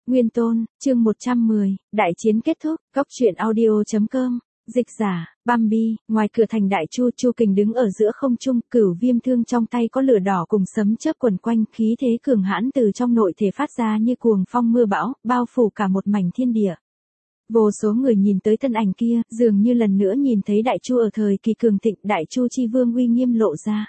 Nguyên Tôn, chương 110, đại chiến kết thúc, góc truyện audio.com, dịch giả, Bambi, ngoài cửa thành Đại Chu, Chu Kình đứng ở giữa không trung, cửu viêm thương trong tay có lửa đỏ cùng sấm chớp quần quanh, khí thế cường hãn từ trong nội thể phát ra như cuồng phong mưa bão, bao phủ cả một mảnh thiên địa. Vô số người nhìn tới thân ảnh kia, dường như lần nữa nhìn thấy Đại Chu ở thời kỳ cường thịnh, Đại Chu chi vương uy nghiêm lộ ra.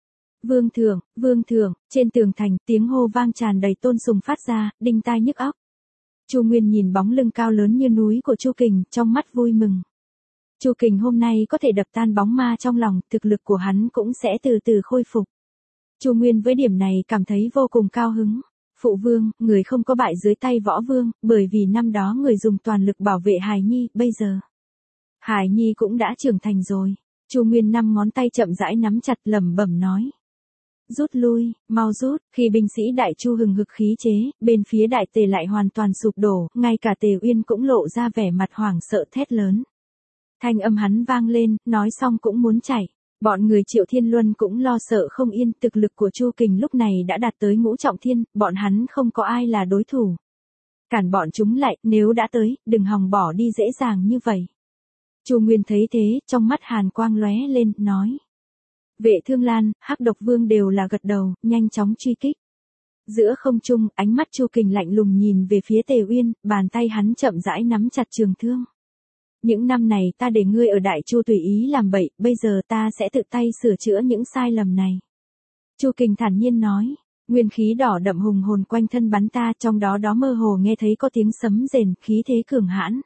Vương thượng, trên tường thành, tiếng hô vang tràn đầy tôn sùng phát ra, đinh tai nhức óc. Chu Nguyên nhìn bóng lưng cao lớn như núi của Chu Kình, trong mắt vui mừng. Chu Kình hôm nay có thể đập tan bóng ma trong lòng, thực lực của hắn cũng sẽ từ từ khôi phục. Chu Nguyên với điểm này cảm thấy vô cùng cao hứng. Phụ vương, người không có bại dưới tay võ vương, bởi vì năm đó người dùng toàn lực bảo vệ Hải Nhi, bây giờ Hải Nhi cũng đã trưởng thành rồi. Chu Nguyên 5 ngón tay chậm rãi nắm chặt, lẩm bẩm nói. Rút lui, mau rút, khi binh sĩ Đại Chu hừng hực khí chế, bên phía Đại Tề lại hoàn toàn sụp đổ, ngay cả Tề Uyên cũng lộ ra vẻ mặt hoảng sợ thét lớn. Thanh âm hắn vang lên, nói xong cũng muốn chạy. Bọn người Triệu Thiên Luân cũng lo sợ không yên, thực lực của Chu Kình lúc này đã đạt tới ngũ trọng thiên, bọn hắn không có ai là đối thủ. Cản bọn chúng lại, nếu đã tới, đừng hòng bỏ đi dễ dàng như vậy. Chu Nguyên thấy thế, trong mắt hàn quang lóe lên, nói. Vệ Thương Lan, Hắc Độc Vương đều là gật đầu, nhanh chóng truy kích. Giữa không trung, ánh mắt Chu Kình lạnh lùng nhìn về phía Tề Uyên, bàn tay hắn chậm rãi nắm chặt trường thương. Những năm này ta để ngươi ở Đại Chu tùy ý làm bậy, bây giờ ta sẽ tự tay sửa chữa những sai lầm này. Chu Kình thản nhiên nói, nguyên khí đỏ đậm hùng hồn quanh thân bắn ta, trong đó mơ hồ nghe thấy có tiếng sấm rền, khí thế cường hãn.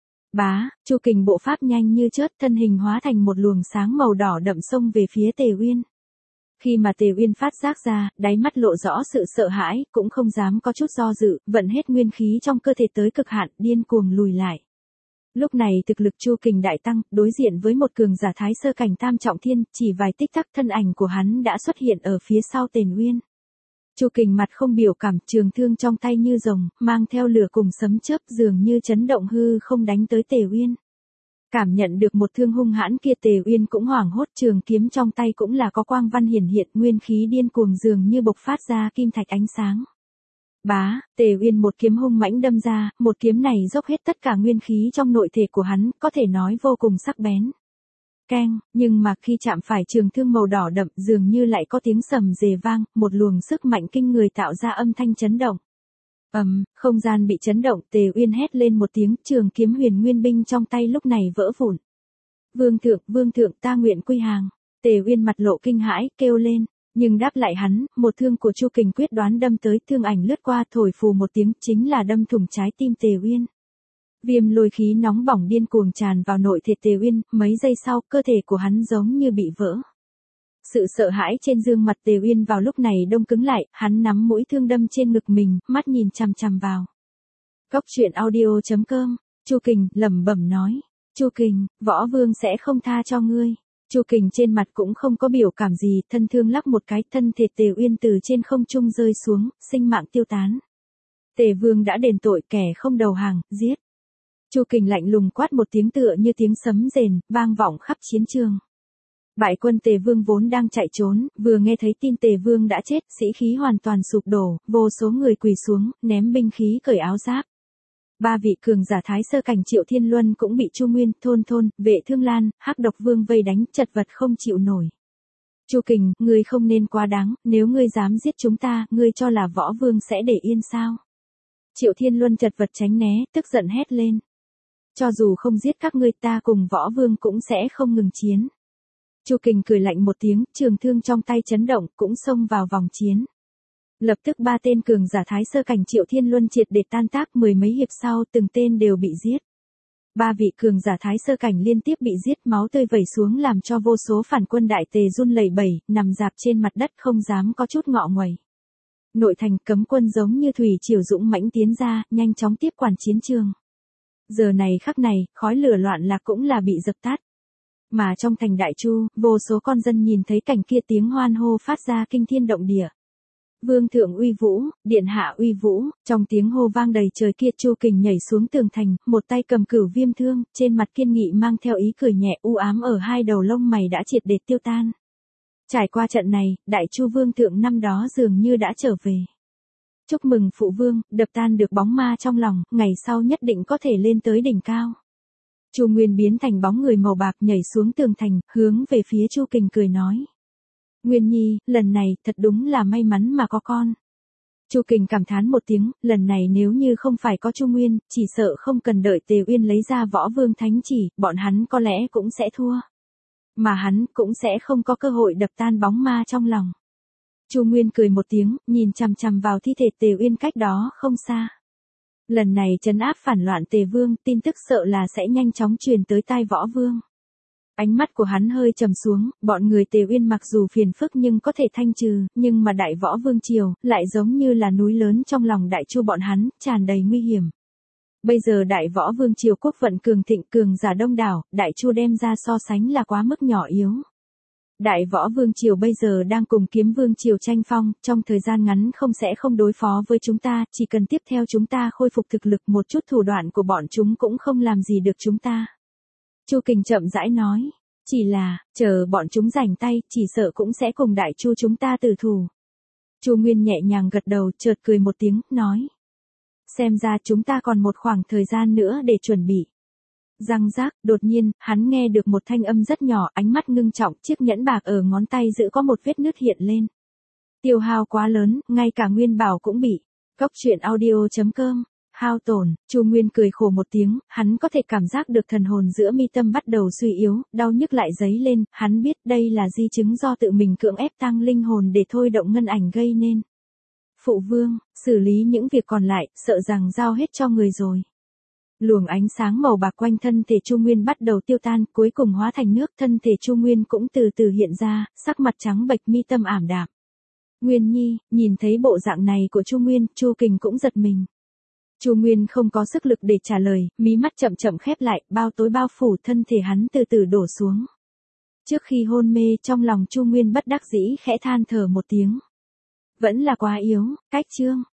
Chu Kình bộ pháp nhanh như chớp, thân hình hóa thành một luồng sáng màu đỏ đậm xông về phía Tề Uyên. Khi mà Tề Uyên phát giác ra, đáy mắt lộ rõ sự sợ hãi, cũng không dám có chút do dự, vận hết nguyên khí trong cơ thể tới cực hạn, điên cuồng lùi lại. Lúc này thực lực Chu Kình đại tăng, đối diện với một cường giả thái sơ cảnh tam trọng thiên, chỉ vài tích tắc thân ảnh của hắn đã xuất hiện ở phía sau Tề Uyên. Chu Kình mặt không biểu cảm, trường thương trong tay như rồng, mang theo lửa cùng sấm chớp, dường như chấn động hư không đánh tới Tề Uyên. Cảm nhận được một thương hung hãn kia, Tề Uyên cũng hoảng hốt, trường kiếm trong tay cũng là có quang văn hiển hiện, nguyên khí điên cuồng dường như bộc phát ra kim thạch ánh sáng. Tề Uyên một kiếm hung mãnh đâm ra, một kiếm này dốc hết tất cả nguyên khí trong nội thể của hắn, có thể nói vô cùng sắc bén. Keng, nhưng mà khi chạm phải trường thương màu đỏ đậm, dường như lại có tiếng sầm rề vang, một luồng sức mạnh kinh người tạo ra âm thanh chấn động. Không gian bị chấn động, Tề Uyên hét lên một tiếng, trường kiếm huyền nguyên binh trong tay lúc này vỡ vụn. Vương thượng, ta nguyện quy hàng. Tề Uyên mặt lộ kinh hãi, kêu lên, nhưng đáp lại hắn, một thương của Chu Kình quyết đoán đâm tới, thương ảnh lướt qua, thổi phù một tiếng, chính là đâm thủng trái tim Tề Uyên. Viêm lôi khí nóng bỏng điên cuồng tràn vào nội thể Tề Uyên, mấy giây sau, cơ thể của hắn giống như bị vỡ. Sự sợ hãi trên dương mặt Tề Uyên vào lúc này đông cứng lại, hắn nắm mũi thương đâm trên ngực mình, mắt nhìn chằm chằm vào. Góc truyện audio.com, Chu Kình lẩm bẩm nói, Chu Kình, võ vương sẽ không tha cho ngươi. Chu Kình trên mặt cũng không có biểu cảm gì, thân thương lắc một cái, thân thể Tề Uyên từ trên không trung rơi xuống, sinh mạng tiêu tán. Tề vương đã đền tội, kẻ không đầu hàng, giết. Chu Kình lạnh lùng quát một tiếng, tựa như tiếng sấm rền, vang vọng khắp chiến trường. Bại quân Tề vương vốn đang chạy trốn, vừa nghe thấy tin Tề vương đã chết, sĩ khí hoàn toàn sụp đổ, vô số người quỳ xuống, ném binh khí, cởi áo giáp. 3 vị cường giả thái sơ cảnh Triệu Thiên Luân cũng bị Chu Nguyên, Thôn, Vệ Thương Lan, Hắc Độc Vương vây đánh, chật vật không chịu nổi. Chu Kình, ngươi không nên quá đáng, nếu ngươi dám giết chúng ta, ngươi cho là võ vương sẽ để yên sao? Triệu Thiên Luân chật vật tránh né, tức giận hét lên. Cho dù không giết các ngươi, ta cùng võ vương cũng sẽ không ngừng chiến. Chu Kình cười lạnh một tiếng, trường thương trong tay chấn động, cũng xông vào vòng chiến. Lập tức 3 tên cường giả thái sơ cảnh Triệu Thiên Luân triệt để tan tác, mười mấy hiệp sau, từng tên đều bị giết. 3 vị cường giả thái sơ cảnh liên tiếp bị giết, máu tươi vẩy xuống làm cho vô số phản quân Đại Tề run lẩy bẩy, nằm rạp trên mặt đất không dám có chút ngọ nguậy. Nội thành, cấm quân giống như thủy triều dũng mãnh tiến ra, nhanh chóng tiếp quản chiến trường. Giờ này khắc này, khói lửa loạn lạc cũng là bị dập tắt. Mà trong thành Đại Chu, vô số con dân nhìn thấy cảnh kia, tiếng hoan hô phát ra kinh thiên động địa. Vương thượng uy vũ, điện hạ uy vũ, trong tiếng hô vang đầy trời kia, Chu Kình nhảy xuống tường thành, một tay cầm cửu viêm thương, trên mặt kiên nghị mang theo ý cười nhẹ, u ám ở hai đầu lông mày đã triệt để tiêu tan. Trải qua trận này, Đại Chu vương thượng năm đó dường như đã trở về. Chúc mừng phụ vương, đập tan được bóng ma trong lòng, ngày sau nhất định có thể lên tới đỉnh cao. Chu Nguyên biến thành bóng người màu bạc nhảy xuống tường thành, hướng về phía Chu Kình cười nói. Nguyên Nhi, lần này thật đúng là may mắn mà có con. Chu Kình cảm thán một tiếng, lần này nếu như không phải có Chu Nguyên, chỉ sợ không cần đợi Tề Uyên lấy ra Võ Vương Thánh Chỉ, bọn hắn có lẽ cũng sẽ thua. Mà hắn cũng sẽ không có cơ hội đập tan bóng ma trong lòng. Chu Nguyên cười một tiếng, nhìn chằm chằm vào thi thể Tề Uyên cách đó không xa. Lần này trấn áp phản loạn Tề Vương, tin tức sợ là sẽ nhanh chóng truyền tới tai Võ Vương. Ánh mắt của hắn hơi trầm xuống, bọn người Tề Uyên mặc dù phiền phức nhưng có thể thanh trừ, nhưng mà Đại Võ Vương Triều, lại giống như là núi lớn trong lòng Đại Chu bọn hắn, tràn đầy nguy hiểm. Bây giờ Đại Võ Vương Triều quốc vận cường thịnh cường giả đông đảo, Đại Chu đem ra so sánh là quá mức nhỏ yếu. Đại Võ Vương Triều bây giờ đang cùng Kiếm Vương Triều tranh phong, trong thời gian ngắn sẽ không đối phó với chúng ta, chỉ cần tiếp theo chúng ta khôi phục thực lực một chút thủ đoạn của bọn chúng cũng không làm gì được chúng ta. Chu Kình chậm rãi nói, chỉ là, chờ bọn chúng rảnh tay, chỉ sợ cũng sẽ cùng Đại Chu chúng ta tử thủ. Chu Nguyên nhẹ nhàng gật đầu, chợt cười một tiếng, nói. Xem ra chúng ta còn một khoảng thời gian nữa để chuẩn bị. Răng rác, đột nhiên, hắn nghe được một thanh âm rất nhỏ, ánh mắt ngưng trọng, chiếc nhẫn bạc ở ngón tay giữ có một vết nứt hiện lên. Tiêu hao quá lớn, ngay cả nguyên bảo cũng bị. Cốc truyện audio.com. Hao tổn, Chu Nguyên cười khổ một tiếng, hắn có thể cảm giác được thần hồn giữa mi tâm bắt đầu suy yếu, đau nhức lại dấy lên, hắn biết đây là di chứng do tự mình cưỡng ép tăng linh hồn để thôi động ngân ảnh gây nên. Phụ vương, xử lý những việc còn lại, sợ rằng giao hết cho người rồi. Luồng ánh sáng màu bạc quanh thân thể Chu Nguyên bắt đầu tiêu tan, cuối cùng hóa thành nước, thân thể Chu Nguyên cũng từ từ hiện ra, sắc mặt trắng bệch, mi tâm ảm đạm. Nguyên Nhi, nhìn thấy bộ dạng này của Chu Nguyên, Chu Kình cũng giật mình. Chu Nguyên không có sức lực để trả lời, mí mắt chậm chậm khép lại, bao tối bao phủ, thân thể hắn từ từ đổ xuống. Trước khi hôn mê, trong lòng Chu Nguyên bất đắc dĩ khẽ than thở một tiếng. Vẫn là quá yếu, cách chương.